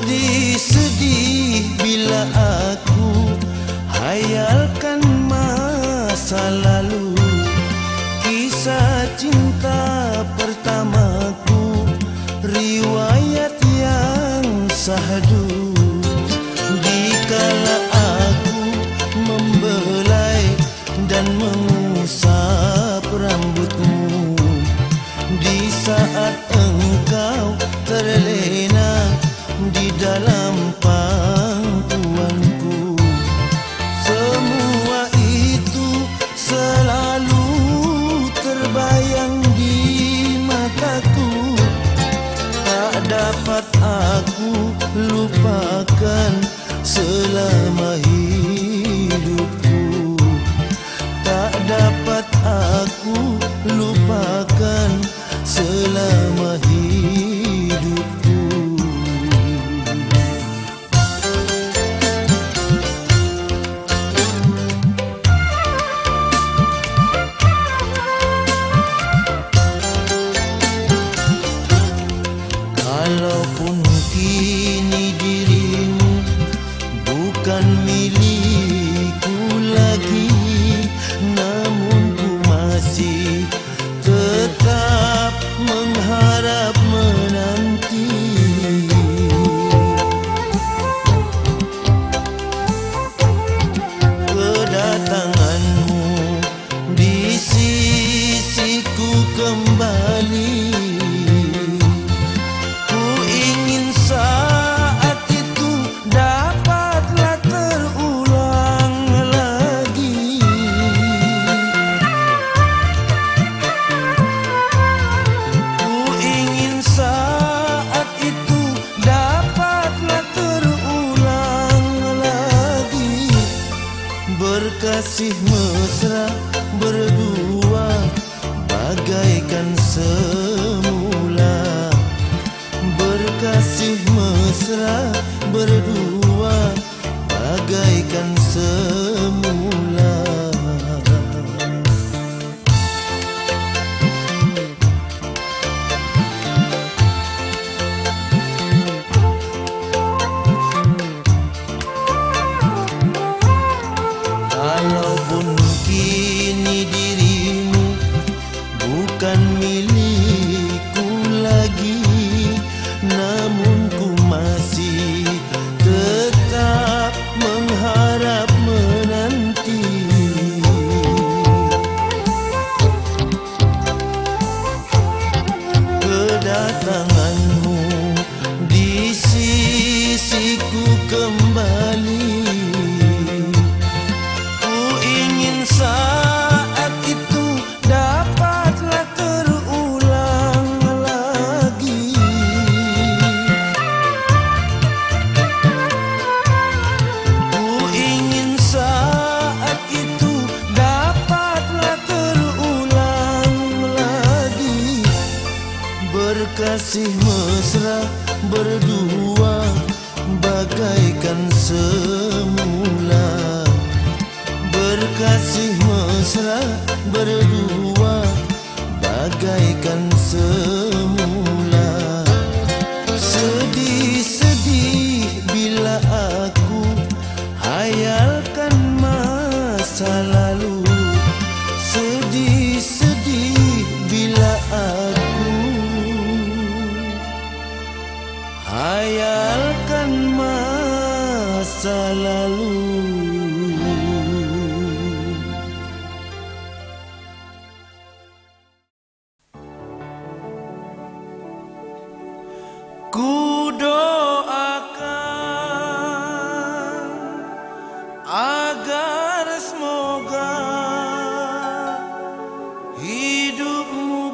Sedih-sedih bila aku hayalkan masa lalu, kisah cinta pertamaku, riwayat yang syahdu. Dikala aku membelai dan mengusap rambutmu, di saat engkau terlena di dalam pangkuanku, semua itu selalu terbayang di mataku. Tak dapat aku lupakan selama hidupku, tak dapat aku lupakan selama hidupku. Kalaupun kini dirimu bukan milikku lagi, namun ku masih tetap mengharap menanti kedatanganmu di sisiku kembali. Ku ingin saat itu dapatlah terulang lagi. Ku ingin saat itu dapatlah terulang lagi. Berkasih mesra berdua bagaikan semula, berkasih mesra berdua bagaikan semula. Kalaupun kini dirimu bukan milikku lagi, namun ku masih tetap mengharap menanti kedatanganmu di sisiku kembali. Ku ingin saat itu dapatlah terulang lagi. Ku ingin saat itu dapatlah terulang lagi. Berkasih mesra berdua bagaikan semula, berkasih mesra berdua bagaikan semula. Sedih-sedih bila aku hayalkan masa lalu, sedih-sedih bila aku hayalkan masa lalu. Ku doakan agar semoga hidupmu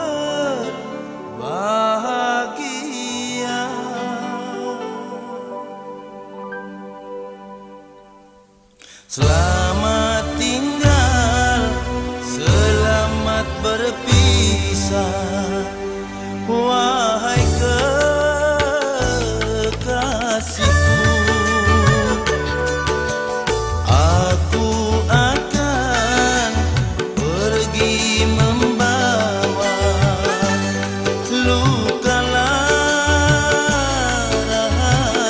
berbahagia. Selamat tinggal, selamat berpisah, wahai kekasihku. Aku akan pergi membawa luka lara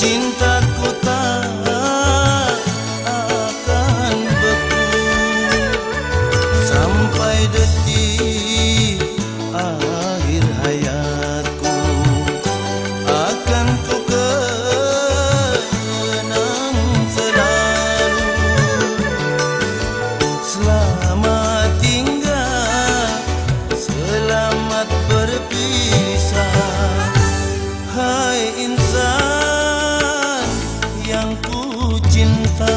cintaku tak akan beku sampai detik akhir hayatku. Akan ku kenang selalu. Selamat tinggal, selamat berpisah, hai insan yang ku cinta.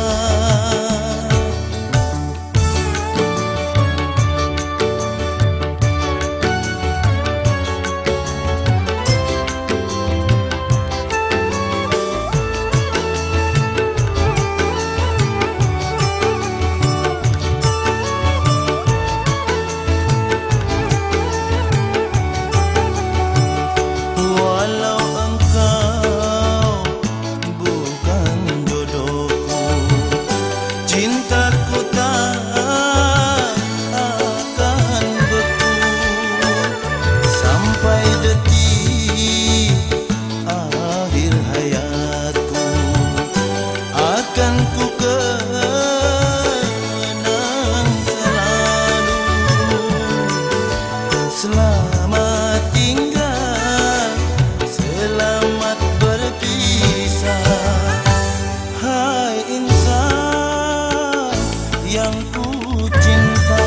Walau engkau bukan jodohku, cintaku tak akan beku sampai detik akhir hayatku. Akan ku kenang selalu. Selamat tinggal, selamat berpisah, hai insan yang ku cinta.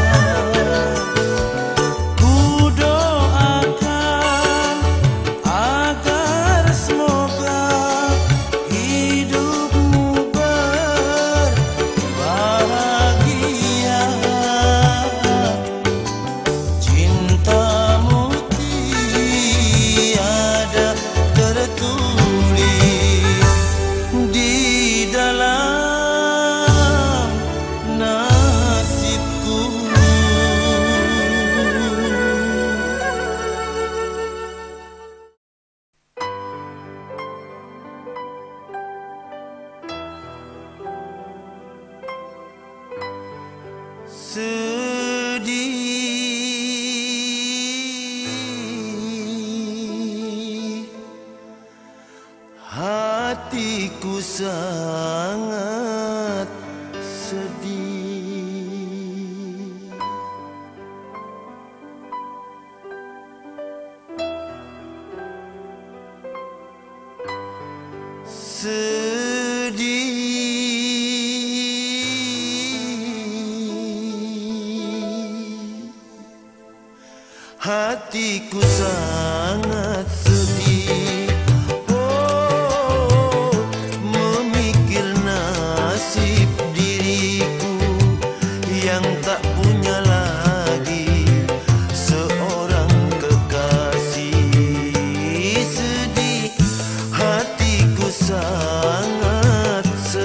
Ku doakan agar semoga hidupmu berbahagia. Cintamu tiada tertulis di dalam nasibku. Sedih, hatiku sangat sedih. Sedih, hatiku sangat sedih. Oh, memikir nasib diriku yang tak punya lagi seorang kekasih. Sedih, hatiku sangat sedih.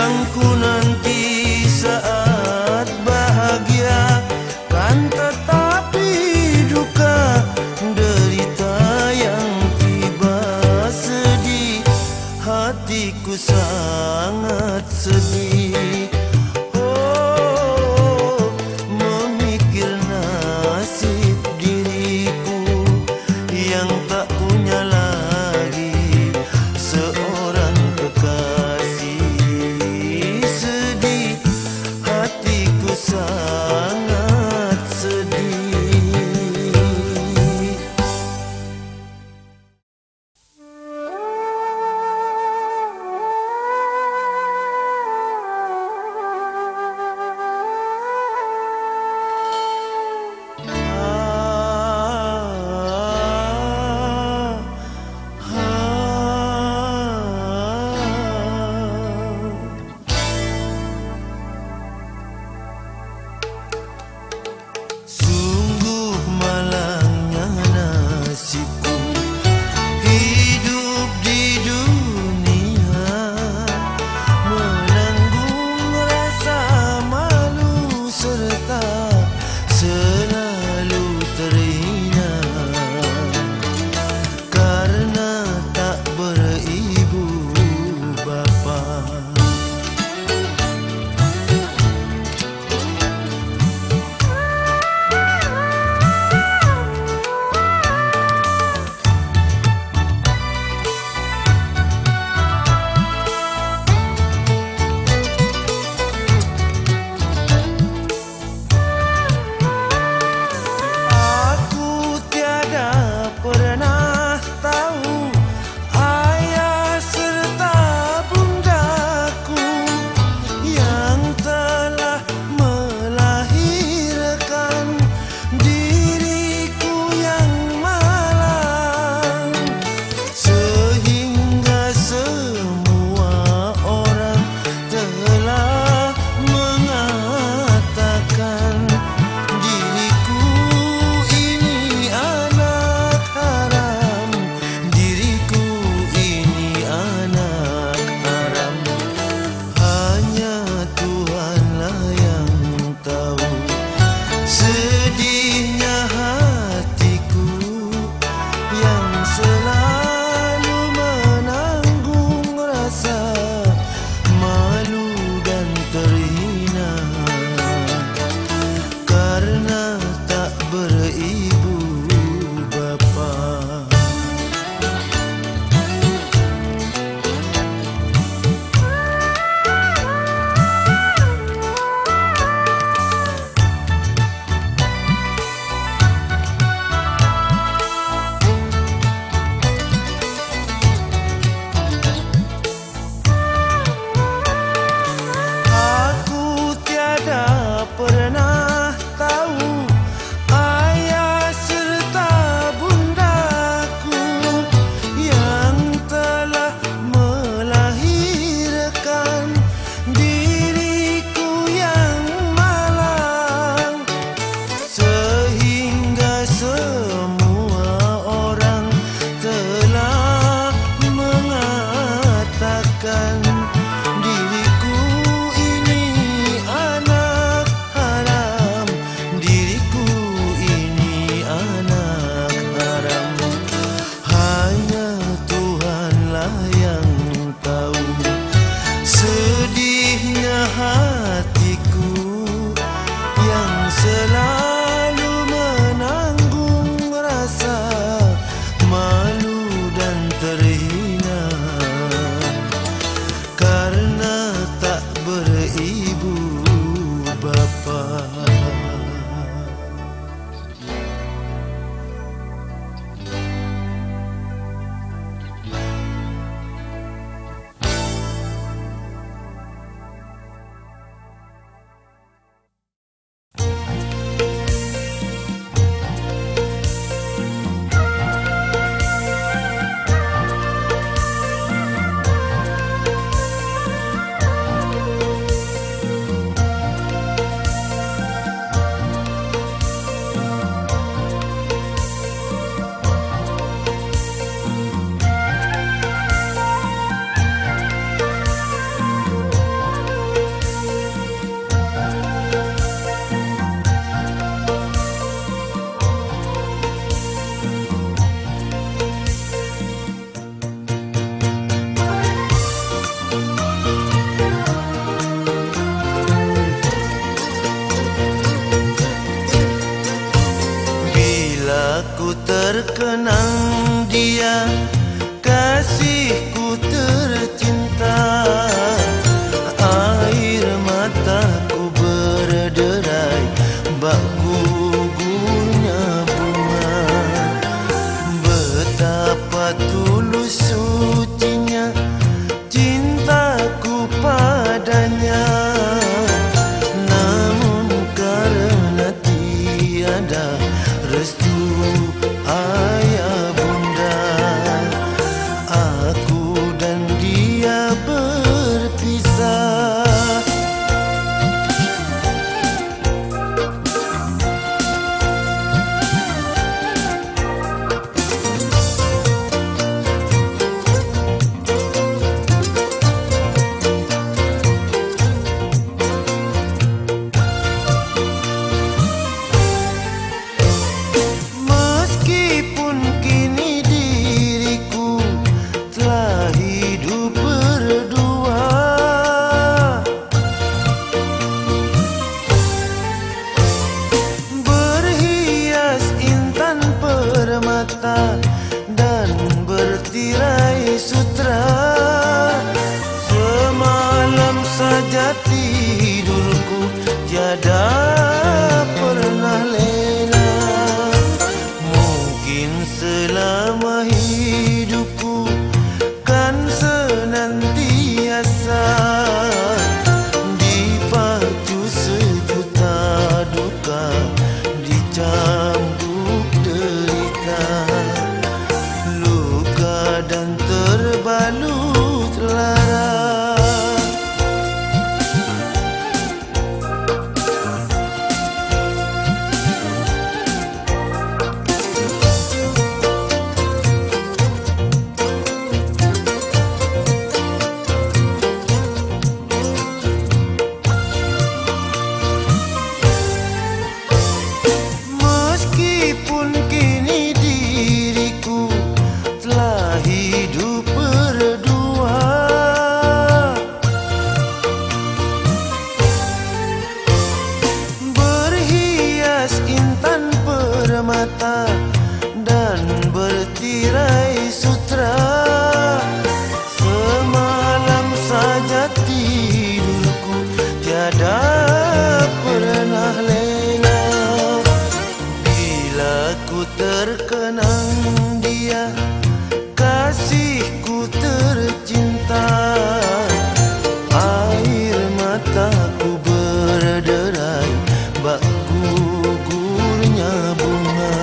ku nanti saat bahagia, kan tetapi duka derita yang tiba sedih, hatiku sangat sedih. Oh, memikir nasib diriku yang tak punya lagi seorang kekasih. Sedih, hatiku sangat sedih. hidup berdua. Berhias intan permata dan bertirai sutra. Semalam saja tidurku tiada pernah lena. Mungkin selama hidupku kan senantiasa dipacu sejuta duka, dicambuk derita, luka dan terbalut lara. Meskipun kini diriku telah hidup berdua, berhias intan permata dan bertirai sutra. Semalam saja tidurku tiada pernah lena. Bila ku terkenang dia, kasihku tercinta, air mataku berderai bak gugurnya bunga.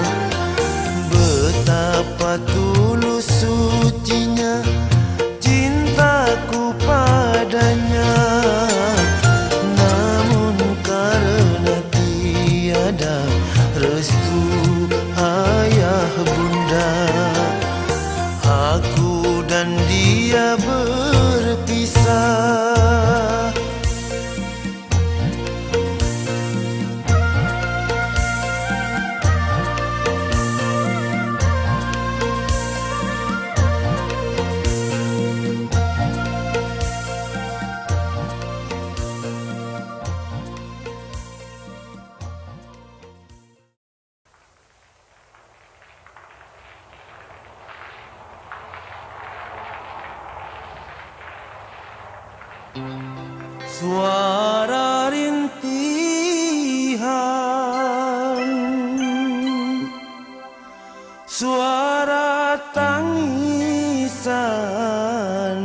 Betapa tulus sucinya cintaku padanya, namun karena tiada restu ayah bunda, aku dan dia berpisah. Suara rintihan, suara tangisan,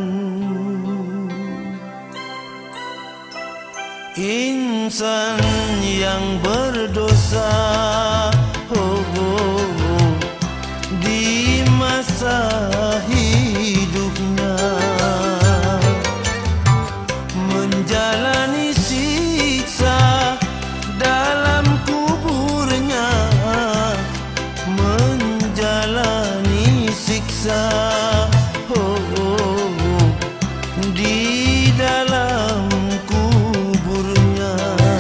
insan yang berdosa, oh, oh, oh, di masa hidupnya menjalani siksa dalam kuburnya, menjalani siksa, oh, oh, oh, di dalam kuburnya.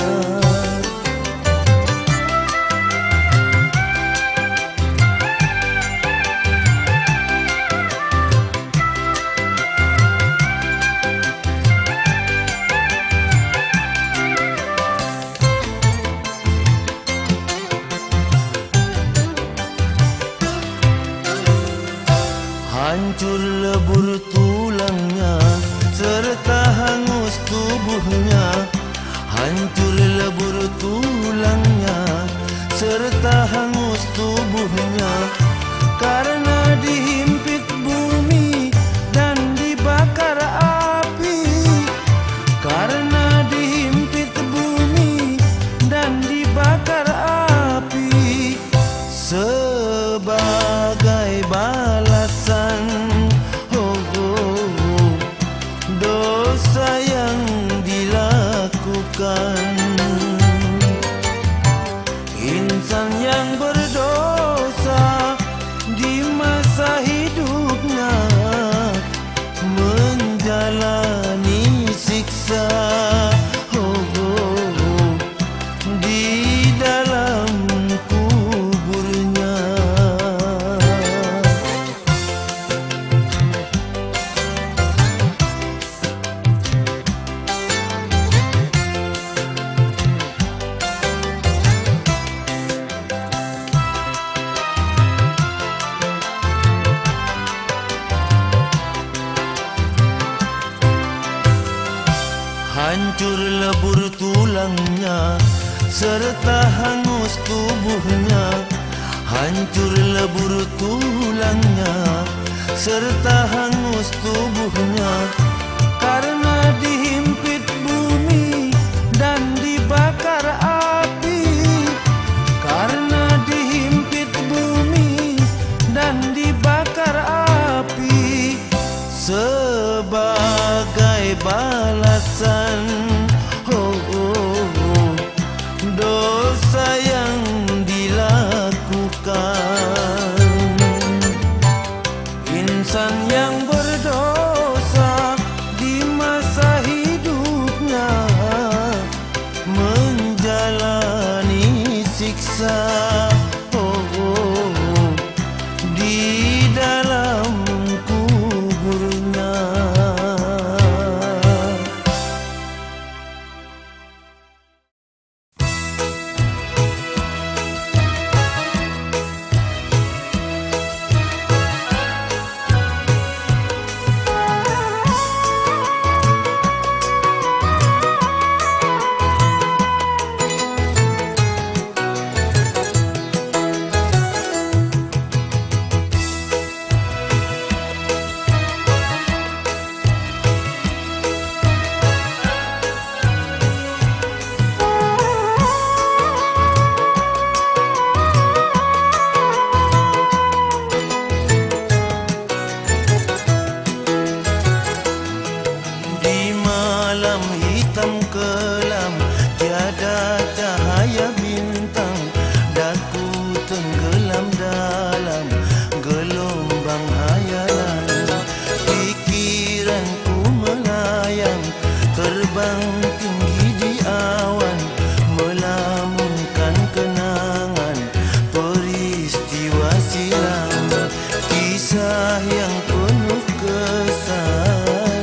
Hancur lebur tulangnya serta hangus tubuhnya, hancur lebur tulangnya serta hangus tubuhnya, karena dihimpit bumi dan dibakar api, karena dihimpit bumi dan dibakar api. Sebagai balasan, oh, oh, oh, dosa yang dilakukan, insan yang berdosa di masa hidupnya menjalani siksa, oh, oh, oh, di dalam kuburnya. hancur lebur tulangnya serta hangus tubuhnya. Hancur lebur tulangnya serta hangus tubuhnya, karena dihimpit bumi dan dibakar api. Karena dihimpit bumi dan dibakar api, sebagai balasan dosa yang dilakukan. Insan yang berdosa di masa hidupnya menjalani siksa di dalam kuburnya. Hitam kelam, tiada cahaya bintang, daku tenggelam dalam gelombang hayalan. Pikiranku melayang, terbang tinggi di awan, melamunkan kenangan peristiwa silam, kisah yang penuh kesan.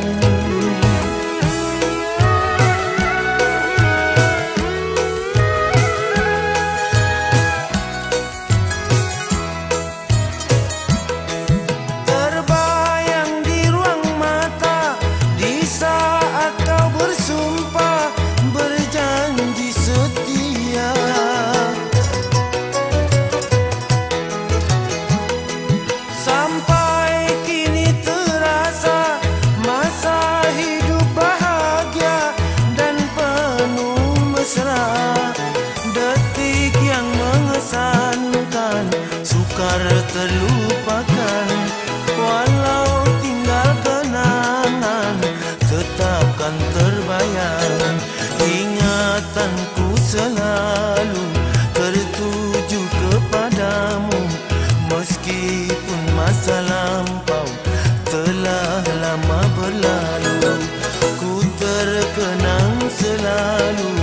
Detik yang mengesankan sukar terlupakan, walau tinggal kenangan tetapkan terbayang. Ingatanku selalu tertuju kepadamu, meskipun masa lampau telah lama berlalu, ku terkenang selalu.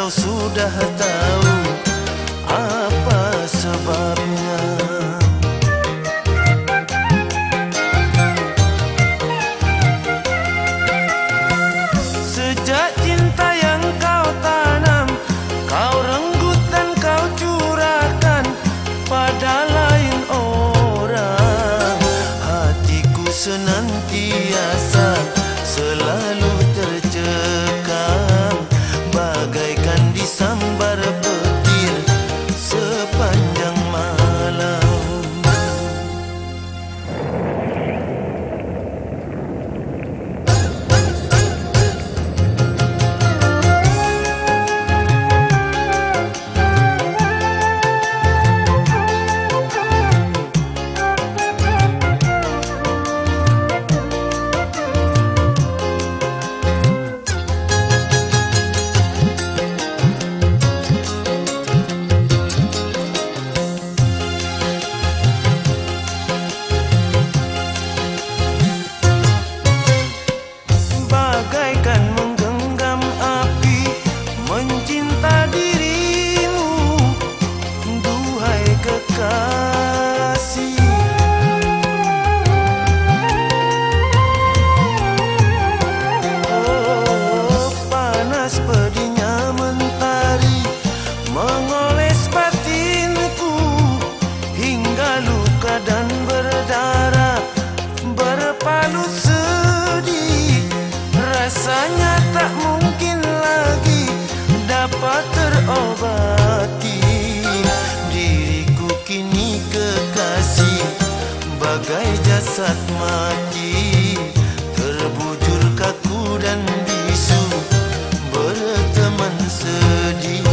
kau sudah tahu apa sebabnya. Sejak cinta yang kau tanam, kau renggut dan kau curahkan pada lain orang, hatiku senantiasa selalu tercekam, bagaikan disambar petir sepanjang malam. Bagaikan menggenggam api mencinta dirimu, duhai kekasih. Oh, panas pedihnya mentari mengoles batinku hingga luka dan berdarah berpalut sedih. Rasanya tak mungkin lagi dapat terobati. Diriku kini kekasih bagai jasad mati, terbujur kaku dan bisu berteman sedih.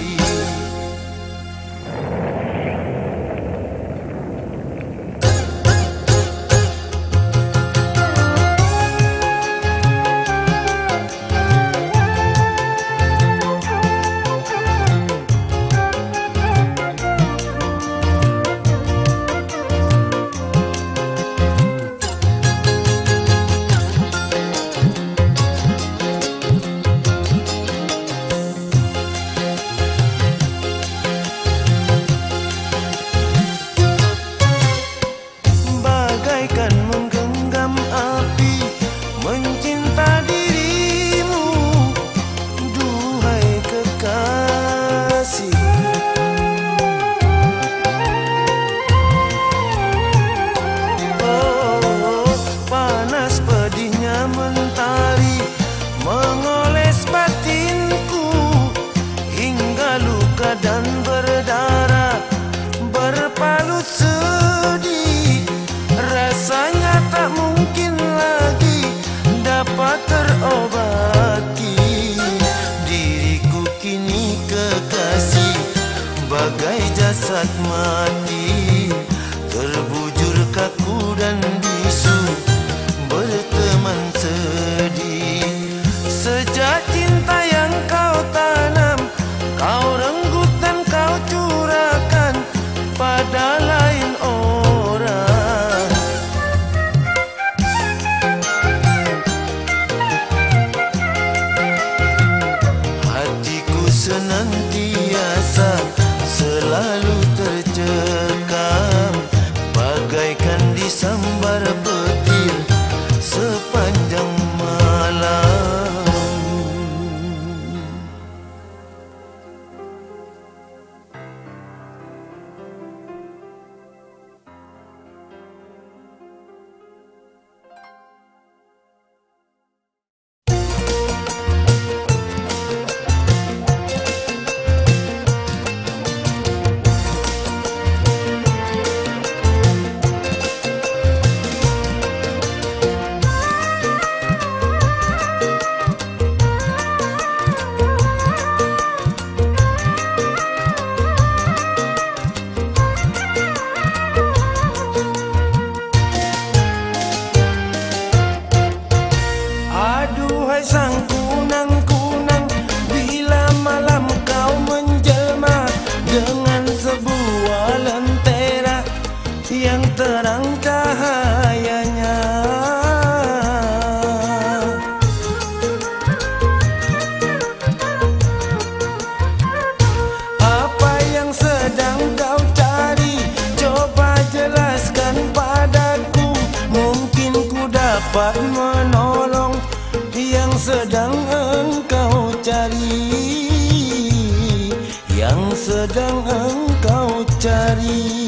Bagaikan menggenggam api mencinta dirimu, duhai kekasih. Oh, panas pedihnya mentari mengoles batinku hingga luka dan berdarah berpalut sedih. Rasanya tak mungkin lagi dapat terobati. Diriku kini kekasih bagai jasad mati, terbujur kaku dan bisu berteman sedih. Sejak cinta yang kau tanam, kau renggut dan kau curahkan pada lain orang, hatiku senantiasa selalu tercekam, bagaikan disambar petir sepanjang malam. dapat menolong yang sedang engkau cari, yang sedang engkau cari.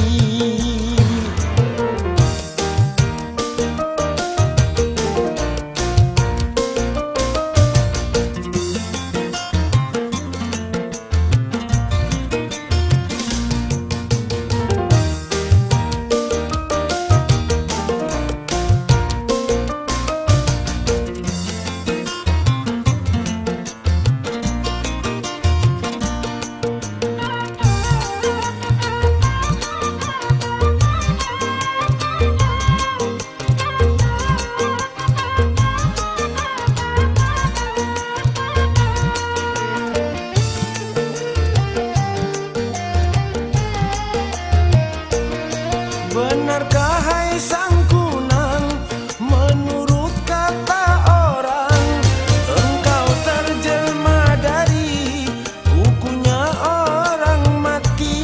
Benarkah hai sang kunang, menurut kata orang, engkau terjelma dari bukunya orang mati?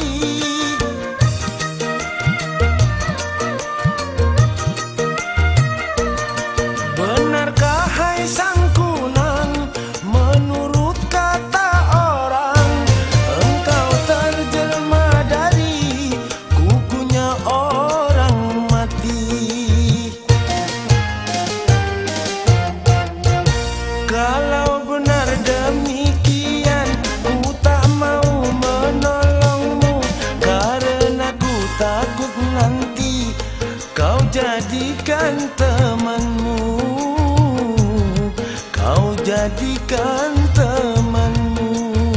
Benarkah hai sang kunang, menurut kata orang, engkau terjelma dari bukunya orang mati? Kalau benar demikian, ku tak mau menolongmu, karena ku takut nanti kau jadikan temanmu, kau jadikan temanmu.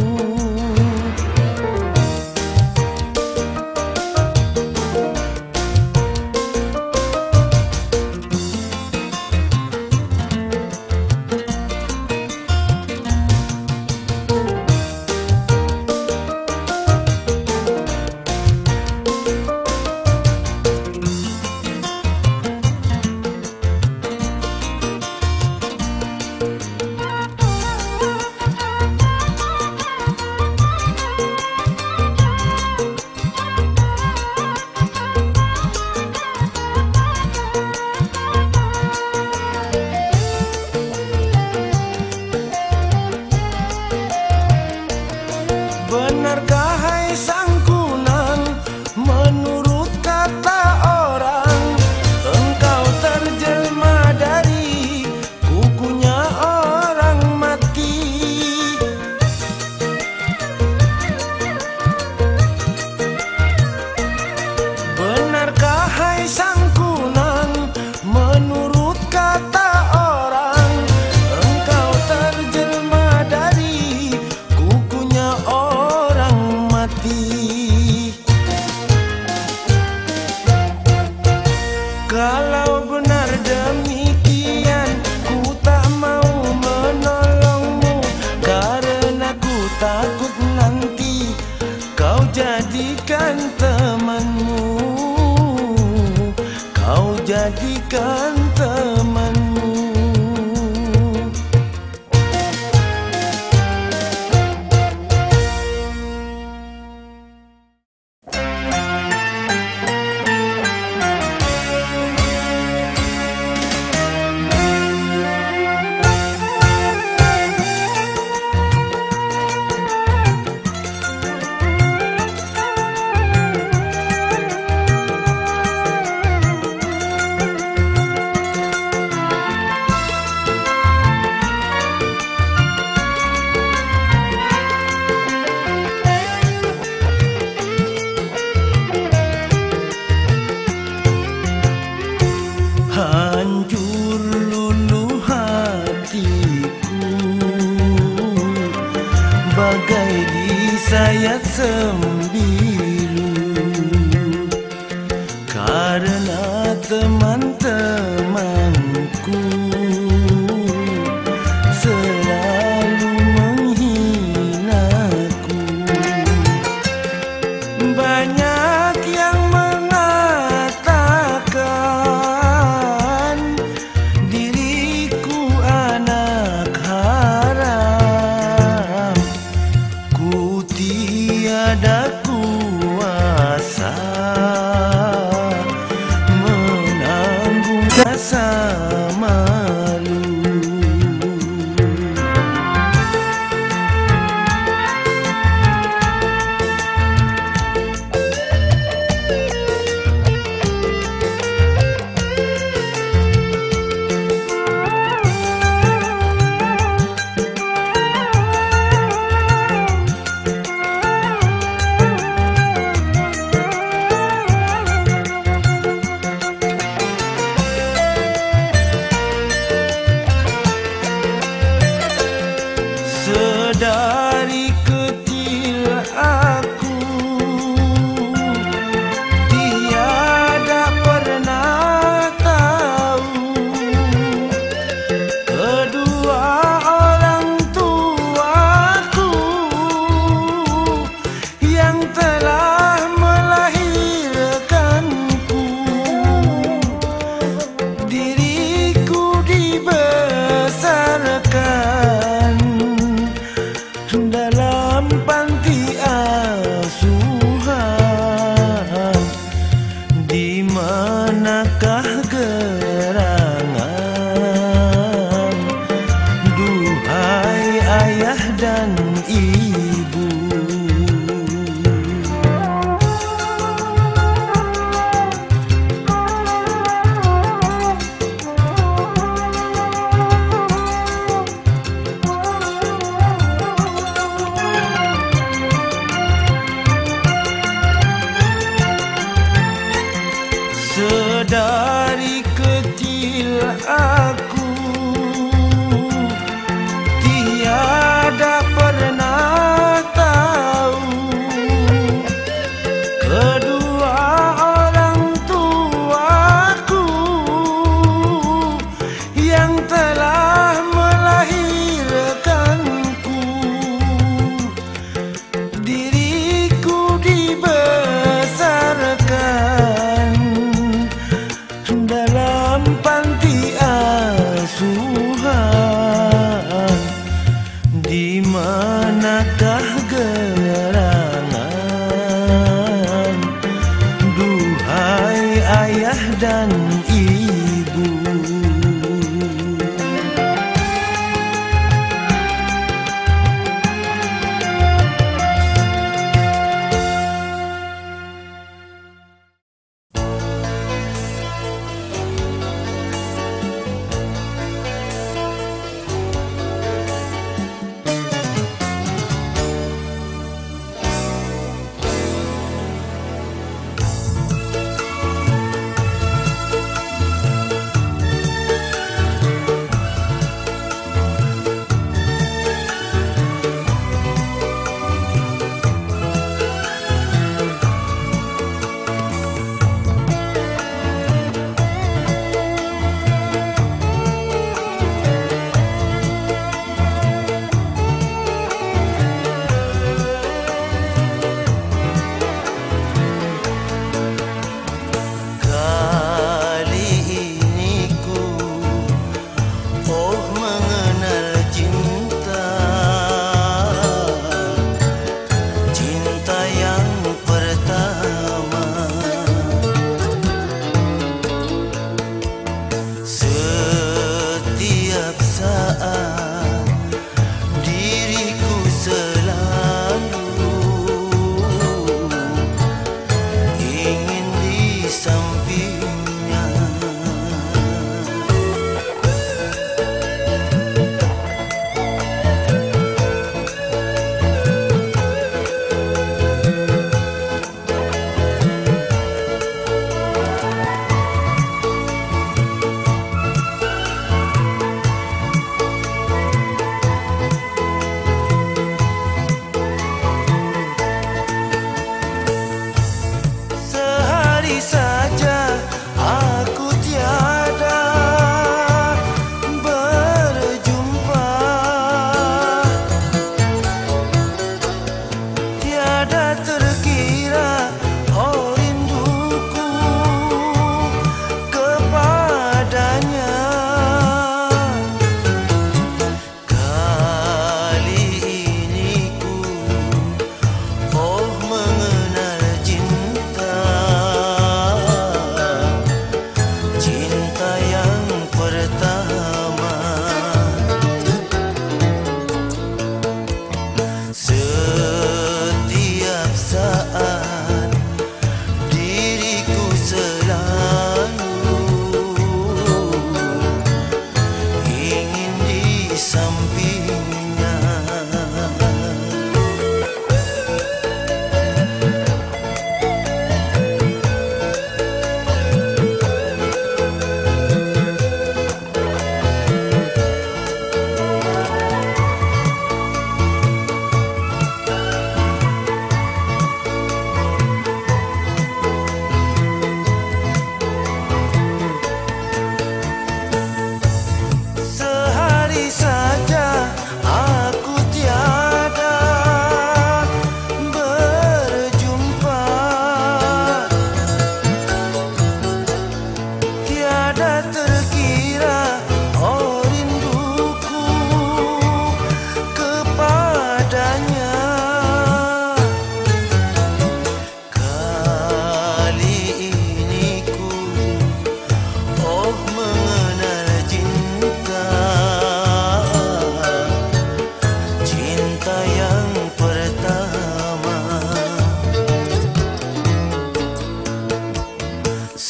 Benarkah hai sang kunang, menurut kata orang, engkau terjelma dari bukunya orang mati? Benarkah hai sang kunang, menurut kata orang, engkau terjelma dari bukunya orang mati? Kalau benar demikian, ku tak mau menolongmu, karena ku takut nanti kau jadikan temanmu, kau jadikan temanmu. Hancur luluh hatiku, bagai disayat sembilu, karena teman-temanku selalu menghinaku. Banyak yang mengatakan diriku anak haram, ku tiada kuasa menanggung bersama. manakah gerangan, duhai ayah dan ibu. Sedari kecil aku tiada pernah tahu kedua orang tuaku yang telah melahirkanku. Diriku dibesarkan dalam panti asuhan. Di manakah gerangan, duhai ayah dan ibu.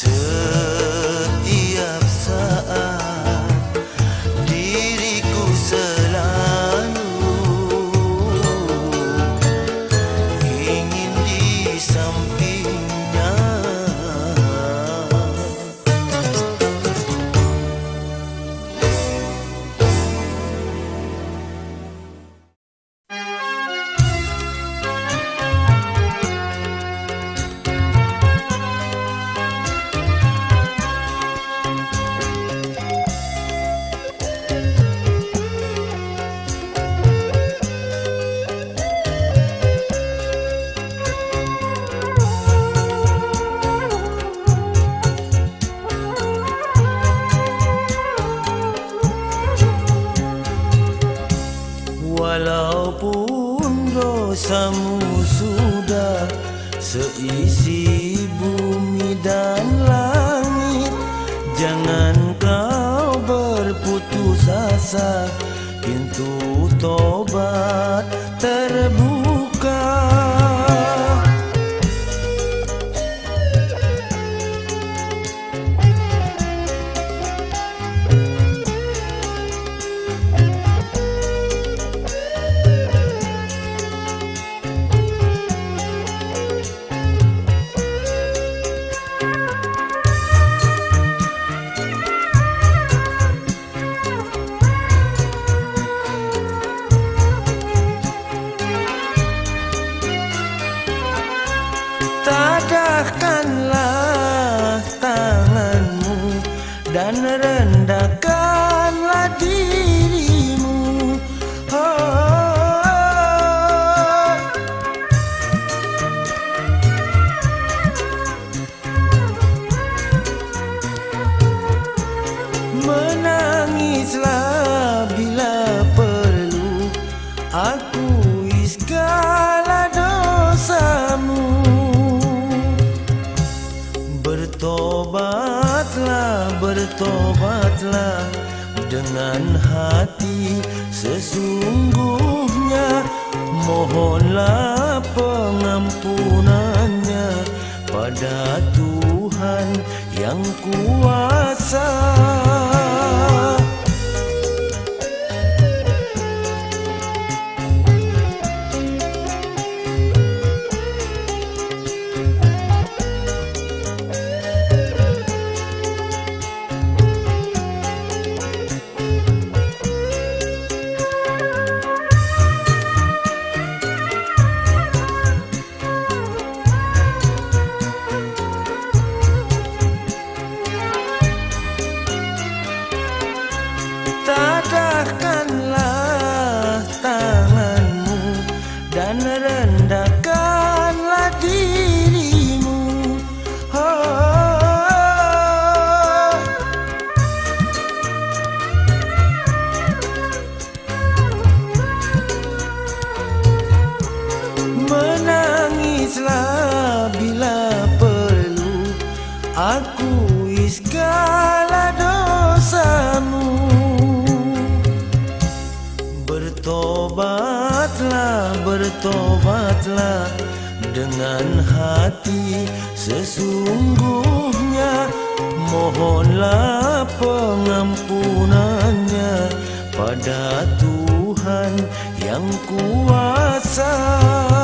Setiap saat diriku selalu ingin di sampingnya. Walaupun dosamu sudah seisi bumi dan langit, jangan kau berputus asa, pintu tobat terbuka. Tadahkanlah tanganmu dan rendahkanlah dirimu. Menangislah bila perlu, akui segala dosamu. Bertobatlah, bertobatlah dengan hati sesungguhnya. Mohonlah pengampunannya pada Tuhan yang kuasa. Tadahkanlah tanganmu dan rendahkanlah dirimu. Menangislah bila perlu, akui segala dosamu. Bertobatlah, bertobatlah dengan hati sesungguhnya. Mohonlah pengampunannya pada Tuhan yang kuasa.